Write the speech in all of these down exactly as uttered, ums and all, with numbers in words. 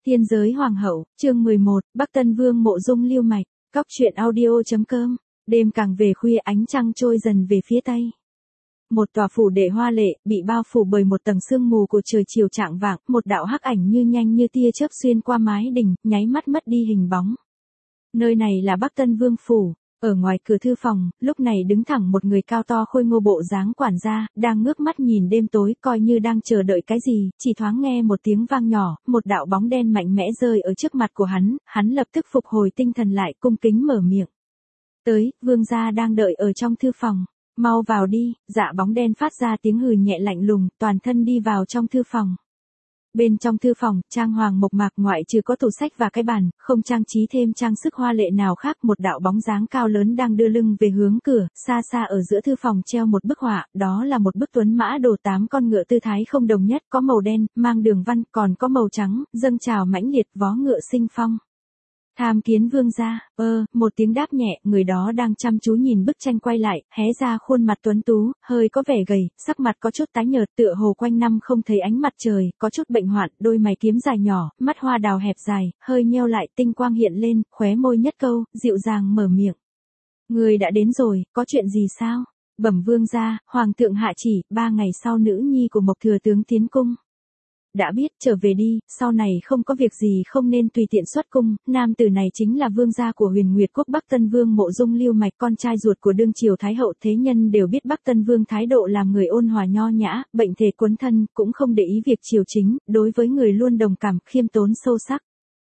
Tiên giới hoàng hậu, chương mười một, Bắc Tân Vương mộ dung lưu mạch, Cóc truyện audio.com. Đêm càng về khuya, ánh trăng trôi dần về phía tây. Một tòa phủ đệ hoa lệ, bị bao phủ bởi một tầng sương mù của trời chiều chạng vạng, một đạo hắc ảnh như nhanh như tia chớp xuyên qua mái đình, nháy mắt mất đi hình bóng. Nơi này là Bắc Tân Vương phủ. Ở ngoài cửa thư phòng, lúc này đứng thẳng một người cao to khôi ngô bộ dáng quản gia, đang ngước mắt nhìn đêm tối, coi như đang chờ đợi cái gì, chỉ thoáng nghe một tiếng vang nhỏ, một đạo bóng đen mạnh mẽ rơi ở trước mặt của hắn, hắn lập tức phục hồi tinh thần lại, cung kính mở miệng. Tới, vương gia đang đợi ở trong thư phòng, mau vào đi. Dạ bóng đen phát ra tiếng hừ nhẹ lạnh lùng, toàn thân đi vào trong thư phòng. Bên trong thư phòng, trang hoàng mộc mạc, ngoại trừ có tủ sách và cái bàn, không trang trí thêm trang sức hoa lệ nào khác. Một đạo bóng dáng cao lớn đang đưa lưng về hướng cửa, xa xa ở giữa thư phòng treo một bức họa, đó là một bức tuấn mã đồ tám con ngựa tư thái không đồng nhất, có màu đen, mang đường văn, còn có màu trắng, dâng trào mãnh liệt, vó ngựa sinh phong. Tham kiến vương gia. Ơ, một tiếng đáp nhẹ, người đó đang chăm chú nhìn bức tranh quay lại, hé ra khuôn mặt tuấn tú, hơi có vẻ gầy, sắc mặt có chút tái nhợt, tựa hồ quanh năm không thấy ánh mặt trời, có chút bệnh hoạn, đôi mày kiếm dài nhỏ, mắt hoa đào hẹp dài, hơi nheo lại, tinh quang hiện lên, khóe môi nhất câu, dịu dàng mở miệng. Người đã đến rồi, có chuyện gì sao? Bẩm vương gia, hoàng thượng hạ chỉ, ba ngày sau nữ nhi của Mộc thừa tướng tiến cung. Đã biết, trở về đi, sau này không có việc gì không nên tùy tiện xuất cung. Nam tử này chính là vương gia của Huyền Nguyệt quốc Bắc Tân Vương mộ dung lưu mạch, con trai ruột của đương triều thái hậu. Thế nhân đều biết Bắc Tân Vương thái độ làm người ôn hòa nho nhã, bệnh thể quấn thân, cũng không để ý việc triều chính, đối với người luôn đồng cảm, khiêm tốn sâu sắc.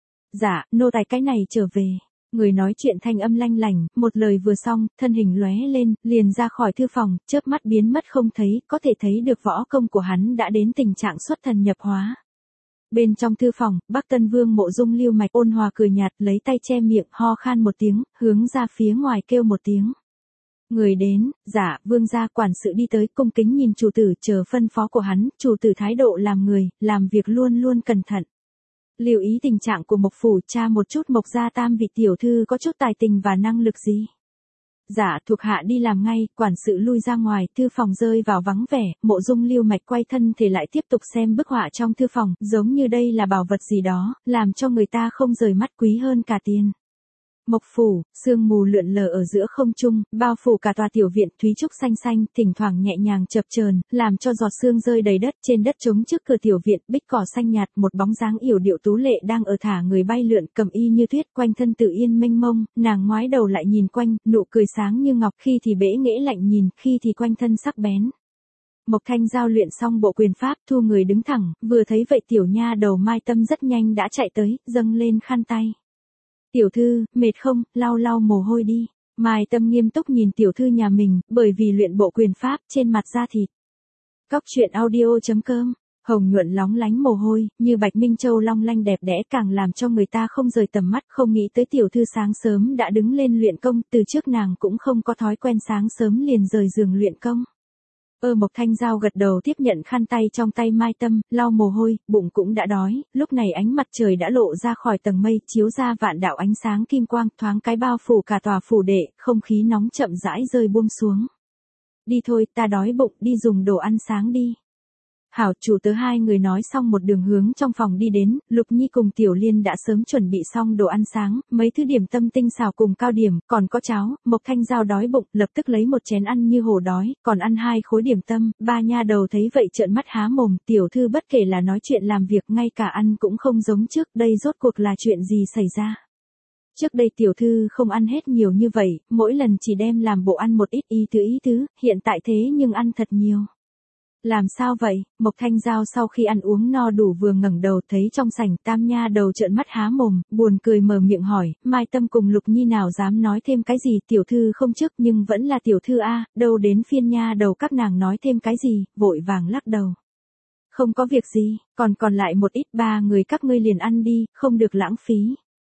Dạ, nô tài cái này trở về. Người nói chuyện thanh âm lanh lành, một lời vừa xong, thân hình lóe lên, liền ra khỏi thư phòng, chớp mắt biến mất không thấy, có thể thấy được võ công của hắn đã đến tình trạng xuất thần nhập hóa. Bên trong thư phòng, Bắc Tân Vương mộ dung lưu mạch ôn hòa cười nhạt, lấy tay che miệng, ho khan một tiếng, hướng ra phía ngoài kêu một tiếng. Người đến. Dạ, vương gia. Quản sự đi tới, cung kính nhìn chủ tử, chờ phân phó của hắn. Chủ tử thái độ làm người, làm việc luôn luôn cẩn thận. Lưu ý tình trạng của Mộc phủ, tra một chút Mộc gia tam vị tiểu thư có chút tài tình và năng lực gì. Dạ, thuộc hạ đi làm ngay. Quản sự lui ra ngoài, thư phòng rơi vào vắng vẻ, mộ dung lưu mạch quay thân thể lại tiếp tục xem bức họa trong thư phòng, giống như đây là bảo vật gì đó, làm cho người ta không rời mắt, quý hơn cả tiền. Mộc phủ, sương mù lượn lờ ở giữa không trung, bao phủ cả tòa tiểu viện, thúy trúc xanh xanh, thỉnh thoảng nhẹ nhàng chập chờn, làm cho giọt sương rơi đầy đất. Trên đất trống trước cửa tiểu viện, bích cỏ xanh nhạt, một bóng dáng yểu điệu tú lệ đang ở thả người bay lượn, cầm y như tuyết, quanh thân tự yên mênh mông. Nàng ngoái đầu lại nhìn quanh, nụ cười sáng như ngọc, khi thì bẽ nghễ lạnh nhìn, khi thì quanh thân sắc bén. Mộc Thanh Giao luyện xong bộ quyền pháp, thu người đứng thẳng, vừa thấy vậy tiểu nha đầu Mai Tâm rất nhanh đã chạy tới, dâng lên khăn tay. Tiểu thư, mệt không, lau lau mồ hôi đi. Mai Tâm nghiêm túc nhìn tiểu thư nhà mình, bởi vì luyện bộ quyền pháp, trên mặt da thịt. Cóc truyện audio.com. Hồng nhuận lóng lánh mồ hôi, như bạch minh châu long lanh đẹp đẽ, càng làm cho người ta không rời tầm mắt. Không nghĩ tới tiểu thư sáng sớm đã đứng lên luyện công, từ trước nàng cũng không có thói quen sáng sớm liền rời giường luyện công. Ơ Mộc Thanh Giao gật đầu tiếp nhận khăn tay trong tay Mai Tâm, lau mồ hôi, bụng cũng đã đói. Lúc này ánh mặt trời đã lộ ra khỏi tầng mây, chiếu ra vạn đạo ánh sáng kim quang, thoáng cái bao phủ cả tòa phủ đệ, không khí nóng chậm rãi rơi buông xuống. Đi thôi, ta đói bụng, đi dùng đồ ăn sáng đi. Hảo, chủ tớ. Hai người nói xong một đường hướng trong phòng đi đến. Lục Nhi cùng Tiểu Liên đã sớm chuẩn bị xong đồ ăn sáng, mấy thứ điểm tâm tinh xào cùng cao điểm, còn có cháo. Mộc Thanh Giao đói bụng, lập tức lấy một chén ăn như hổ đói, còn ăn hai khối điểm tâm. Ba nha đầu thấy vậy trợn mắt há mồm. Tiểu thư bất kể là nói chuyện làm việc, ngay cả ăn cũng không giống trước, đây rốt cuộc là chuyện gì xảy ra? Trước đây tiểu thư không ăn hết nhiều như vậy, mỗi lần chỉ đem làm bộ ăn một ít ý tứ ý tứ, hiện tại thế nhưng ăn thật nhiều. Làm sao vậy? Mộc Thanh Giao sau khi ăn uống no đủ vừa ngẩng đầu thấy trong sảnh tam nha đầu trợn mắt há mồm, buồn cười mở miệng hỏi, Mai Tâm cùng Lục Nhi nào dám nói thêm cái gì, tiểu thư không trước nhưng vẫn là tiểu thư a, đâu đến phiên nha đầu các nàng nói thêm cái gì, vội vàng lắc đầu. Không có việc gì, còn còn lại một ít, ba người các ngươi liền ăn đi, không được lãng phí.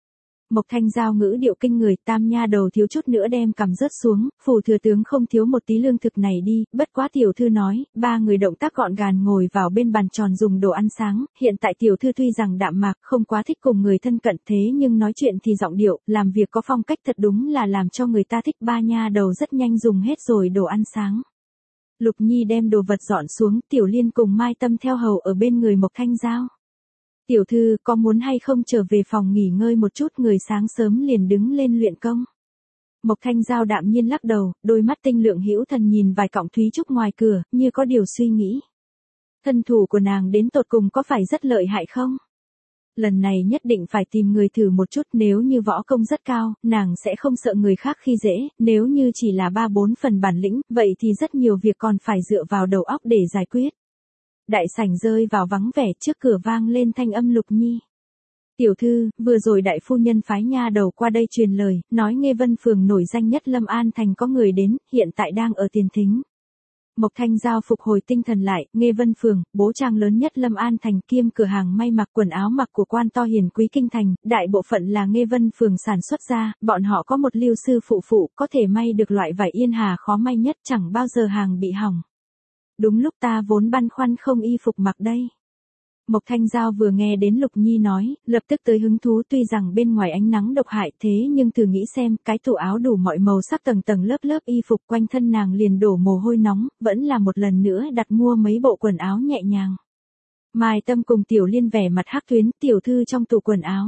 Mộc Thanh Giao ngữ điệu kinh người, tam nha đầu thiếu chút nữa đem cằm rớt xuống, phủ thừa tướng không thiếu một tí lương thực này đi, bất quá tiểu thư nói. Ba người động tác gọn gàng ngồi vào bên bàn tròn dùng đồ ăn sáng, hiện tại tiểu thư tuy rằng đạm mạc, không quá thích cùng người thân cận, thế nhưng nói chuyện thì giọng điệu, làm việc có phong cách, thật đúng là làm cho người ta thích. Ba nha đầu rất nhanh dùng hết rồi đồ ăn sáng. Lục Nhi đem đồ vật dọn xuống, Tiểu Liên cùng Mai Tâm theo hầu ở bên người Mộc Thanh Giao. Tiểu thư có muốn hay không trở về phòng nghỉ ngơi một chút, người sáng sớm liền đứng lên luyện công. Mộc Thanh Giao đạm nhiên lắc đầu, đôi mắt tinh lượng hữu thần nhìn vài cọng thúy trúc ngoài cửa, như có điều suy nghĩ. Thân thủ của nàng đến tột cùng có phải rất lợi hại không? Lần này nhất định phải tìm người thử một chút, nếu như võ công rất cao, nàng sẽ không sợ người khác khi dễ, nếu như chỉ là ba bốn phần bản lĩnh, vậy thì rất nhiều việc còn phải dựa vào đầu óc để giải quyết. Đại sảnh rơi vào vắng vẻ, trước cửa vang lên thanh âm Lục Nhi. Tiểu thư, vừa rồi đại phu nhân phái nha đầu qua đây truyền lời, nói Nghê Vân Phường nổi danh nhất Lâm An Thành có người đến, hiện tại đang ở tiền thính. Mộc Thanh Giao phục hồi tinh thần lại, Nghê Vân Phường, bố trang lớn nhất Lâm An Thành, kiêm cửa hàng may mặc quần áo mặc của quan to hiền quý kinh thành, đại bộ phận là Nghê Vân Phường sản xuất ra, bọn họ có một lưu sư phụ phụ, có thể may được loại vải yên hà khó may nhất, chẳng bao giờ hàng bị hỏng. Đúng lúc ta vốn băn khoăn không y phục mặc đây. Mộc Thanh Giao vừa nghe đến Lục Nhi nói, lập tức tới hứng thú, tuy rằng bên ngoài ánh nắng độc hại thế nhưng thử nghĩ xem, cái tủ áo đủ mọi màu sắc tầng tầng lớp lớp y phục quanh thân nàng liền đổ mồ hôi nóng, vẫn là một lần nữa đặt mua mấy bộ quần áo nhẹ nhàng. Mai Tâm cùng Tiểu Liên vẻ mặt hắc tuyến, tiểu thư trong tủ quần áo.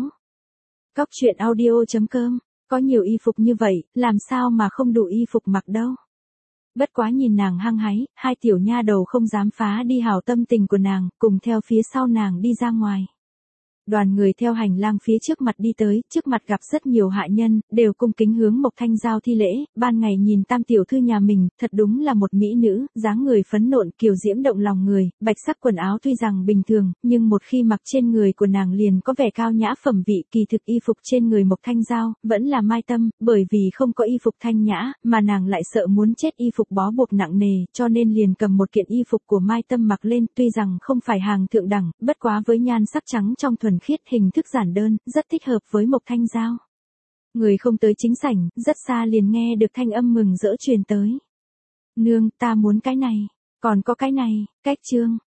Cóc truyện audio chấm com, có nhiều y phục như vậy, làm sao mà không đủ y phục mặc đâu. Bất quá nhìn nàng hăng hái, hai tiểu nha đầu không dám phá đi hảo tâm tình của nàng, cùng theo phía sau nàng đi ra ngoài. Đoàn người theo hành lang phía trước mặt đi tới, trước mặt gặp rất nhiều hạ nhân, đều cung kính hướng Mộc Thanh Giao thi lễ, ban ngày nhìn tam tiểu thư nhà mình, thật đúng là một mỹ nữ, dáng người phấn nộn, kiều diễm động lòng người, bạch sắc quần áo tuy rằng bình thường, nhưng một khi mặc trên người của nàng liền có vẻ cao nhã phẩm vị, kỳ thực y phục trên người Mộc Thanh Giao, vẫn là Mai Tâm, bởi vì không có y phục thanh nhã, mà nàng lại sợ muốn chết y phục bó buộc nặng nề, cho nên liền cầm một kiện y phục của Mai Tâm mặc lên, tuy rằng không phải hàng thượng đẳng, bất quá với nhan sắc trắng trong thuần khiết, hình thức giản đơn, rất thích hợp với Mộc Thanh Giao. Người không tới chính sảnh, rất xa liền nghe được thanh âm mừng rỡ truyền tới. Nương, ta muốn cái này, còn có cái này, cách trương,